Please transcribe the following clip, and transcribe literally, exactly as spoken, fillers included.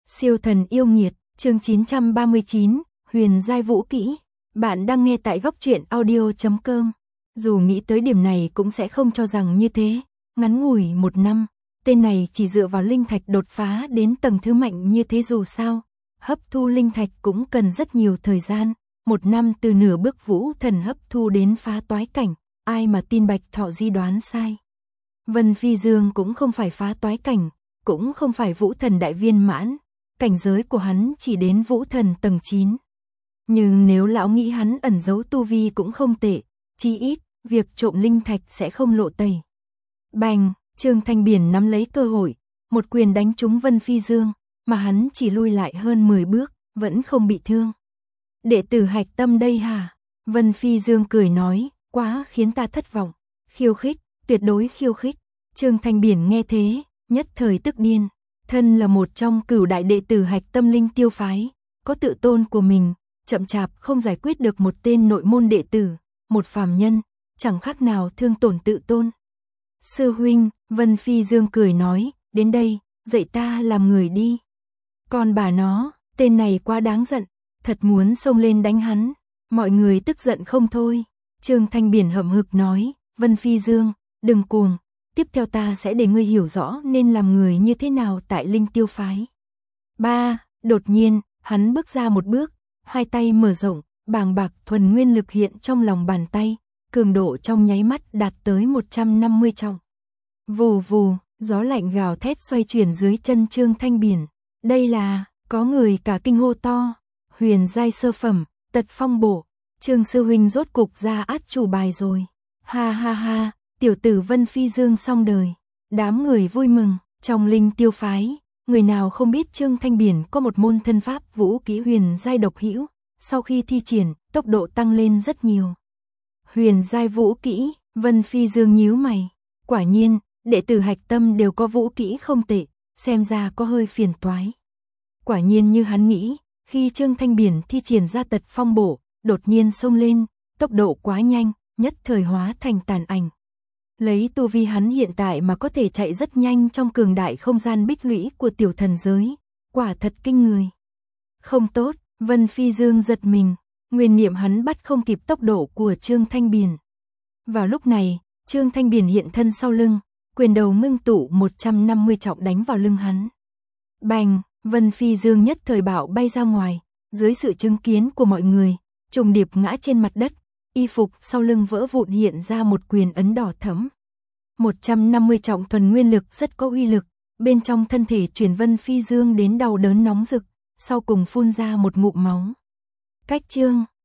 Siêu thần yêu nghiệt, chương chín trăm ba mươi chín, Huyền giai vũ kỹ. Bạn đang nghe tại góc truyện audio chấm com. Dù nghĩ tới điểm này cũng sẽ không cho rằng như thế, ngắn ngủi một năm, tên này chỉ dựa vào linh thạch đột phá đến tầng thứ mạnh như thế dù sao. Hấp thu linh thạch cũng cần rất nhiều thời gian, một năm từ nửa bước vũ thần hấp thu đến phá toái cảnh, ai mà tin Bạch Thọ Di đoán sai. Vân Phi Dương cũng không phải phá toái cảnh, cũng không phải vũ thần đại viên mãn, cảnh giới của hắn chỉ đến vũ thần tầng chín. Nhưng nếu lão nghĩ hắn ẩn giấu tu vi cũng không tệ, chí ít, việc trộm linh thạch sẽ không lộ tẩy. Bành, Trương Thanh Biển nắm lấy cơ hội, một quyền đánh trúng Vân Phi Dương, mà hắn chỉ lui lại hơn mười bước, vẫn không bị thương. Đệ tử hạch tâm đây hả? Vân Phi Dương cười nói, quá khiến ta thất vọng. Khiêu khích, tuyệt đối khiêu khích. Trương Thanh Biển nghe thế, nhất thời tức điên. Thân là một trong cửu đại đệ tử hạch tâm linh tiêu phái, có tự tôn của mình, chậm chạp không giải quyết được một tên nội môn đệ tử, một phàm nhân, chẳng khác nào thương tổn tự tôn. Sư huynh, Vân Phi Dương cười nói, đến đây, dạy ta làm người đi. Còn bà nó, tên này quá đáng giận, thật muốn xông lên đánh hắn. Mọi người tức giận không thôi. Trương Thanh Biển hậm hực nói, Vân Phi Dương, đừng cuồng, tiếp theo ta sẽ để ngươi hiểu rõ nên làm người như thế nào tại linh tiêu phái. Ba, đột nhiên, hắn bước ra một bước, hai tay mở rộng, bàng bạc thuần nguyên lực hiện trong lòng bàn tay, cường độ trong nháy mắt đạt tới một trăm năm mươi trọng. Vù vù, gió lạnh gào thét xoay chuyển dưới chân Trương Thanh Biển. Đây là, có người cả kinh hô to, huyền giai sơ phẩm, tật phong bổ, Trương sư huynh rốt cục ra át chủ bài rồi. Ha ha ha, tiểu tử Vân Phi Dương xong đời. Đám người vui mừng, trong linh tiêu phái, người nào không biết Trương Thanh Biển có một môn thân pháp vũ kỹ huyền giai độc hữu, sau khi thi triển, tốc độ tăng lên rất nhiều. Huyền giai vũ kỹ, Vân Phi Dương nhíu mày, quả nhiên, đệ tử hạch tâm đều có vũ kỹ không tệ, xem ra có hơi phiền toái. Quả nhiên như hắn nghĩ, khi Trương Thanh Biển thi triển ra tật phong bổ, đột nhiên xông lên, tốc độ quá nhanh, nhất thời hóa thành tàn ảnh. Lấy tu vi hắn hiện tại mà có thể chạy rất nhanh trong cường đại không gian bích lũy của tiểu thần giới, quả thật kinh người. Không tốt, Vân Phi Dương giật mình, nguyên niệm hắn bắt không kịp tốc độ của Trương Thanh Biển. Vào lúc này, Trương Thanh Biển hiện thân sau lưng, quyền đầu ngưng tụ một trăm năm mươi trọng đánh vào lưng hắn. Bành, Vân Phi Dương nhất thời bạo bay ra ngoài, dưới sự chứng kiến của mọi người, trùng điệp ngã trên mặt đất, y phục sau lưng vỡ vụn hiện ra một quyền ấn đỏ thẫm. một trăm năm mươi trọng thuần nguyên lực rất có uy lực, bên trong thân thể chuyển Vân Phi Dương đến đau đớn nóng rực, sau cùng phun ra một ngụm máu. Cách Trương